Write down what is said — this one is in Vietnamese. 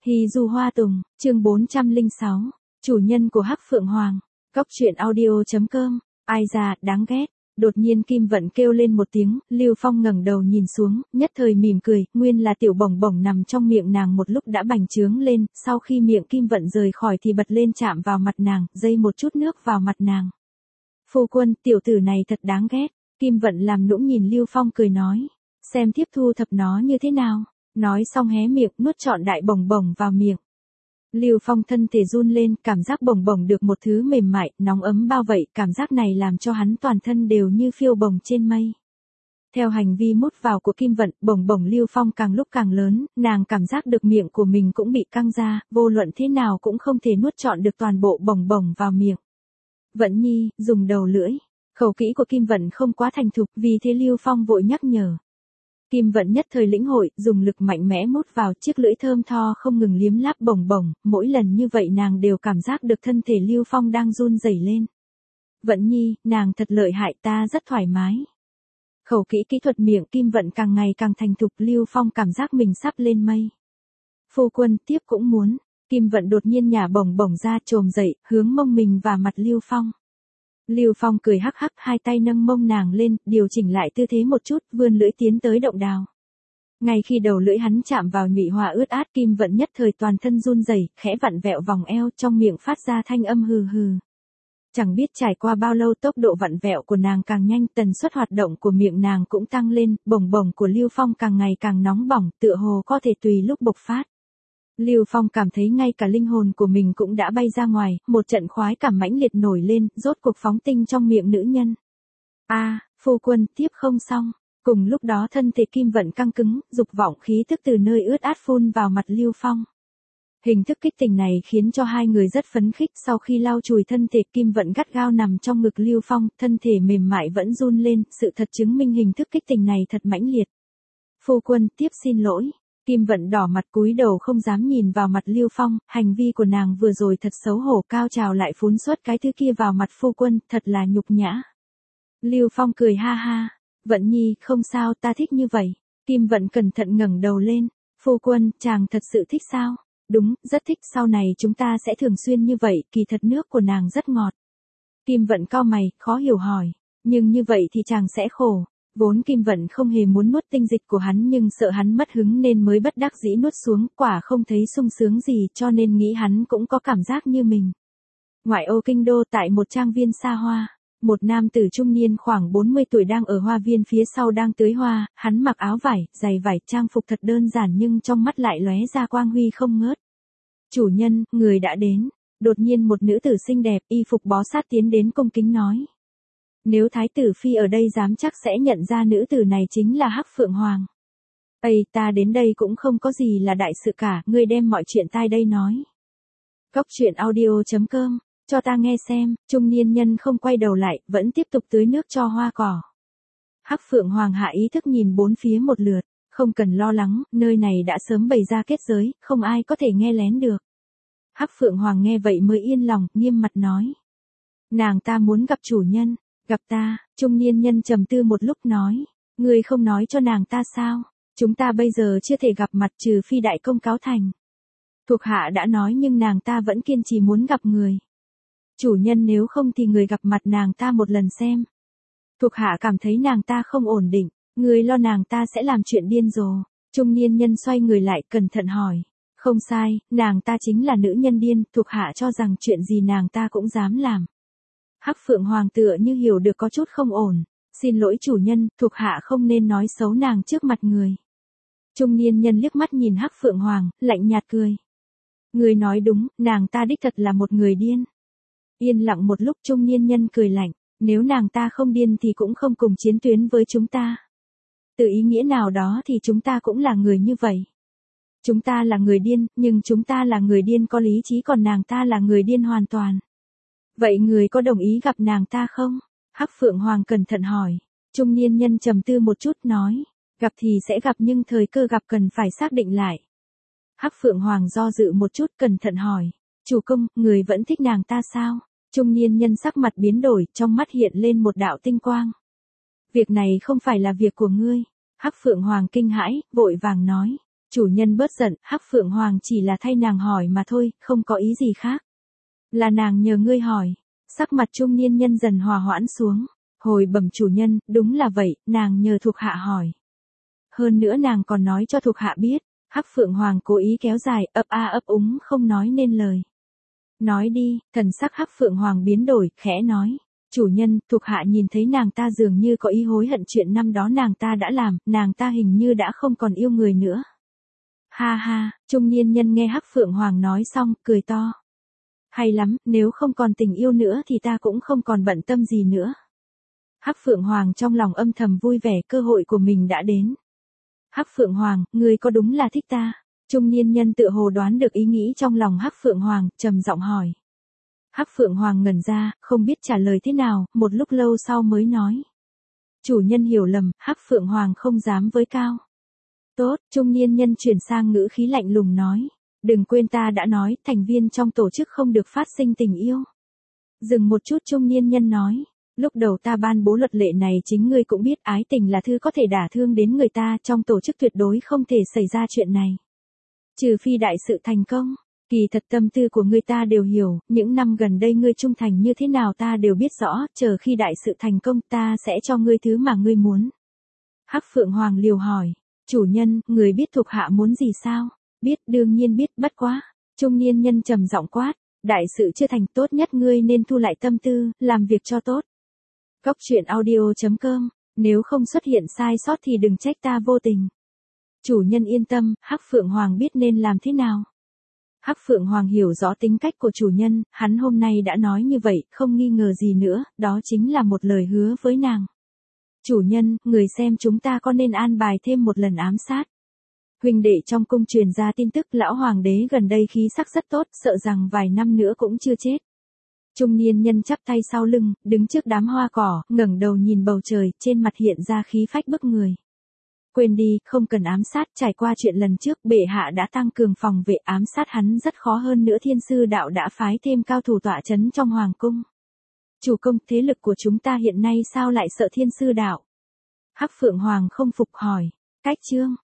Hy Du Hoa Tùng, chương 406, chủ nhân của Hắc Phượng Hoàng, Cóc truyện audio.com, ai già, đáng ghét. Đột nhiên Kim Vận kêu lên một tiếng, Lưu Phong ngẩng đầu nhìn xuống, nhất thời mỉm cười, nguyên là tiểu bổng bổng nằm trong miệng nàng một lúc đã bành trướng lên, sau khi miệng Kim Vận rời khỏi thì bật lên chạm vào mặt nàng, dây một chút nước vào mặt nàng. Phu quân, tiểu tử này thật đáng ghét. Kim Vận làm nũng nhìn Lưu Phong cười nói, xem tiếp thu thập nó như thế nào. Nói xong hé miệng, nuốt trọn đại bổng bổng vào miệng. Lưu Phong thân thể run lên, cảm giác bổng bổng được một thứ mềm mại, nóng ấm bao vậy, cảm giác này làm cho hắn toàn thân đều như phiêu bồng trên mây. Theo hành vi mút vào của Kim Vận, bổng bổng Lưu Phong càng lúc càng lớn, nàng cảm giác được miệng của mình cũng bị căng ra, vô luận thế nào cũng không thể nuốt trọn được toàn bộ bổng bổng vào miệng. Vận Nhi, dùng đầu lưỡi. Khẩu kỹ của Kim Vận không quá thành thục, vì thế Lưu Phong vội nhắc nhở. Kim Vận nhất thời lĩnh hội, dùng lực mạnh mẽ mút vào, chiếc lưỡi thơm tho không ngừng liếm láp bổng bổng, mỗi lần như vậy nàng đều cảm giác được thân thể Lưu Phong đang run rẩy lên. Vận Nhi, nàng thật lợi hại, ta rất thoải mái. Khẩu kỹ kỹ thuật miệng Kim Vận càng ngày càng thành thục, Lưu Phong cảm giác mình sắp lên mây. Phu quân, tiếp cũng muốn. Kim Vận đột nhiên nhả bổng bổng ra, trồm dậy, hướng mông mình và mặt Lưu Phong. Lưu Phong cười hắc hắc, hai tay nâng mông nàng lên, điều chỉnh lại tư thế một chút, vươn lưỡi tiến tới động đào. Ngay khi đầu lưỡi hắn chạm vào nhụy hoa ướt át, Kim Vận nhất thời toàn thân run rẩy, khẽ vặn vẹo vòng eo, trong miệng phát ra thanh âm hừ hừ. Chẳng biết trải qua bao lâu, tốc độ vặn vẹo của nàng càng nhanh, tần suất hoạt động của miệng nàng cũng tăng lên, bổng bổng của Lưu Phong càng ngày càng nóng bỏng, tựa hồ có thể tùy lúc bộc phát. Lưu Phong cảm thấy ngay cả linh hồn của mình cũng đã bay ra ngoài, một trận khoái cảm mãnh liệt nổi lên, rốt cuộc phóng tinh trong miệng nữ nhân. Phu quân, tiếp không xong. Cùng lúc đó thân thể Kim Vận căng cứng, dục vọng khí tức từ nơi ướt át phun vào mặt Lưu Phong. Hình thức kích tình này khiến cho hai người rất phấn khích, sau khi lau chùi thân thể Kim Vận gắt gao nằm trong ngực Lưu Phong, thân thể mềm mại vẫn run lên, sự thật chứng minh hình thức kích tình này thật mãnh liệt. Phu quân, tiếp xin lỗi. Kim Vận đỏ mặt cúi đầu không dám nhìn vào mặt Lưu Phong, hành vi của nàng vừa rồi thật xấu hổ, cao trào lại phún xuất cái thứ kia vào mặt phu quân, thật là nhục nhã. Lưu Phong cười ha ha, Vận Nhi, không sao, ta thích như vậy. Kim Vận cẩn thận ngẩng đầu lên, phu quân, chàng thật sự thích sao? Đúng, rất thích, sau này chúng ta sẽ thường xuyên như vậy, kỳ thật nước của nàng rất ngọt. Kim Vận cau mày, khó hiểu hỏi, nhưng như vậy thì chàng sẽ khổ. Vốn Kim Vận không hề muốn nuốt tinh dịch của hắn nhưng sợ hắn mất hứng nên mới bất đắc dĩ nuốt xuống, quả không thấy sung sướng gì cho nên nghĩ hắn cũng có cảm giác như mình. Ngoại ô kinh đô, tại một trang viên xa hoa, một nam tử trung niên khoảng 40 tuổi đang ở hoa viên phía sau đang tưới hoa, hắn mặc áo vải, giày vải, trang phục thật đơn giản nhưng trong mắt lại lóe ra quang huy không ngớt. Chủ nhân, người đã đến. Đột nhiên một nữ tử xinh đẹp, y phục bó sát tiến đến cung kính nói. Nếu Thái tử Phi ở đây dám chắc sẽ nhận ra nữ tử này chính là Hắc Phượng Hoàng. Ây, ta đến đây cũng không có gì là đại sự cả, ngươi đem mọi chuyện tai đây nói. Cóc truyện audio.com, cho ta nghe xem, trung niên nhân không quay đầu lại, vẫn tiếp tục tưới nước cho hoa cỏ. Hắc Phượng Hoàng hạ ý thức nhìn bốn phía một lượt, không cần lo lắng, nơi này đã sớm bày ra kết giới, không ai có thể nghe lén được. Hắc Phượng Hoàng nghe vậy mới yên lòng, nghiêm mặt nói. Nàng ta muốn gặp chủ nhân. Gặp ta, trung niên nhân trầm tư một lúc nói, ngươi không nói cho nàng ta sao, chúng ta bây giờ chưa thể gặp mặt trừ phi đại công cáo thành. Thuộc hạ đã nói nhưng nàng ta vẫn kiên trì muốn gặp người. Chủ nhân nếu không thì người gặp mặt nàng ta một lần xem. Thuộc hạ cảm thấy nàng ta không ổn định, ngươi lo nàng ta sẽ làm chuyện điên rồ. Trung niên nhân xoay người lại cẩn thận hỏi, không sai, nàng ta chính là nữ nhân điên, thuộc hạ cho rằng chuyện gì nàng ta cũng dám làm. Hắc Phượng Hoàng tựa như hiểu được có chút không ổn, xin lỗi chủ nhân, thuộc hạ không nên nói xấu nàng trước mặt người. Trung niên nhân liếc mắt nhìn Hắc Phượng Hoàng, lạnh nhạt cười. Người nói đúng, nàng ta đích thật là một người điên. Yên lặng một lúc trung niên nhân cười lạnh, nếu nàng ta không điên thì cũng không cùng chiến tuyến với chúng ta. Từ ý nghĩa nào đó thì chúng ta cũng là người như vậy. Chúng ta là người điên, nhưng chúng ta là người điên có lý trí còn nàng ta là người điên hoàn toàn. Vậy người có đồng ý gặp nàng ta không? Hắc Phượng Hoàng cẩn thận hỏi. Trung niên nhân trầm tư một chút nói. Gặp thì sẽ gặp nhưng thời cơ gặp cần phải xác định lại. Hắc Phượng Hoàng do dự một chút cẩn thận hỏi. Chủ công, người vẫn thích nàng ta sao? Trung niên nhân sắc mặt biến đổi, trong mắt hiện lên một đạo tinh quang. Việc này không phải là việc của ngươi. Hắc Phượng Hoàng kinh hãi, vội vàng nói. Chủ nhân bớt giận, Hắc Phượng Hoàng chỉ là thay nàng hỏi mà thôi, không có ý gì khác. Là nàng nhờ ngươi hỏi. Sắc mặt trung niên nhân dần hòa hoãn xuống. Hồi bẩm chủ nhân, đúng là vậy, nàng nhờ thuộc hạ hỏi. Hơn nữa nàng còn nói cho thuộc hạ biết. Hắc Phượng Hoàng cố ý kéo dài, ấp a ấp úng không nói nên lời. Nói đi, thần sắc Hắc Phượng Hoàng biến đổi, khẽ nói. Chủ nhân, thuộc hạ nhìn thấy nàng ta dường như có ý hối hận chuyện năm đó nàng ta đã làm, nàng ta hình như đã không còn yêu người nữa. Ha ha, trung niên nhân nghe Hắc Phượng Hoàng nói xong, cười to. Hay lắm, nếu không còn tình yêu nữa thì ta cũng không còn bận tâm gì nữa. Hắc Phượng Hoàng trong lòng âm thầm vui vẻ, cơ hội của mình đã đến. Hắc Phượng Hoàng, ngươi có đúng là thích ta? Trung niên nhân tựa hồ đoán được ý nghĩ trong lòng Hắc Phượng Hoàng, trầm giọng hỏi. Hắc Phượng Hoàng ngẩn ra, không biết trả lời thế nào, một lúc lâu sau mới nói. Chủ nhân hiểu lầm, Hắc Phượng Hoàng không dám với cao. Tốt, trung niên nhân chuyển sang ngữ khí lạnh lùng nói. Đừng quên ta đã nói, thành viên trong tổ chức không được phát sinh tình yêu. Dừng một chút trung niên nhân nói. Lúc đầu ta ban bố luật lệ này chính ngươi cũng biết ái tình là thứ có thể đả thương đến người ta, trong tổ chức tuyệt đối không thể xảy ra chuyện này. Trừ phi đại sự thành công. Kỳ thật tâm tư của ngươi ta đều hiểu, những năm gần đây ngươi trung thành như thế nào ta đều biết rõ, chờ khi đại sự thành công ta sẽ cho ngươi thứ mà ngươi muốn. Hắc Phượng Hoàng liều hỏi, chủ nhân, người biết thuộc hạ muốn gì sao? Biết, đương nhiên biết, bất quá. Trung niên nhân trầm giọng quát, đại sự chưa thành, tốt nhất ngươi nên thu lại tâm tư, làm việc cho tốt. Góc truyện audio.com, nếu không xuất hiện sai sót thì đừng trách ta vô tình. Chủ nhân yên tâm, Hắc Phượng Hoàng biết nên làm thế nào. Hắc Phượng Hoàng hiểu rõ tính cách của chủ nhân, hắn hôm nay đã nói như vậy, không nghi ngờ gì nữa, đó chính là một lời hứa với nàng. Chủ nhân, người xem chúng ta có nên an bài thêm một lần ám sát. Huynh đệ trong cung truyền ra tin tức lão hoàng đế gần đây khí sắc rất tốt, sợ rằng vài năm nữa cũng chưa chết. Trung niên nhân chắp tay sau lưng, đứng trước đám hoa cỏ, ngẩng đầu nhìn bầu trời, trên mặt hiện ra khí phách bức người. Quên đi, không cần ám sát, trải qua chuyện lần trước, bệ hạ đã tăng cường phòng vệ, ám sát hắn rất khó, hơn nữa thiên sư đạo đã phái thêm cao thủ tọa chấn trong hoàng cung. Chủ công, thế lực của chúng ta hiện nay sao lại sợ thiên sư đạo? Hắc Phượng Hoàng không phục hỏi. Cách chương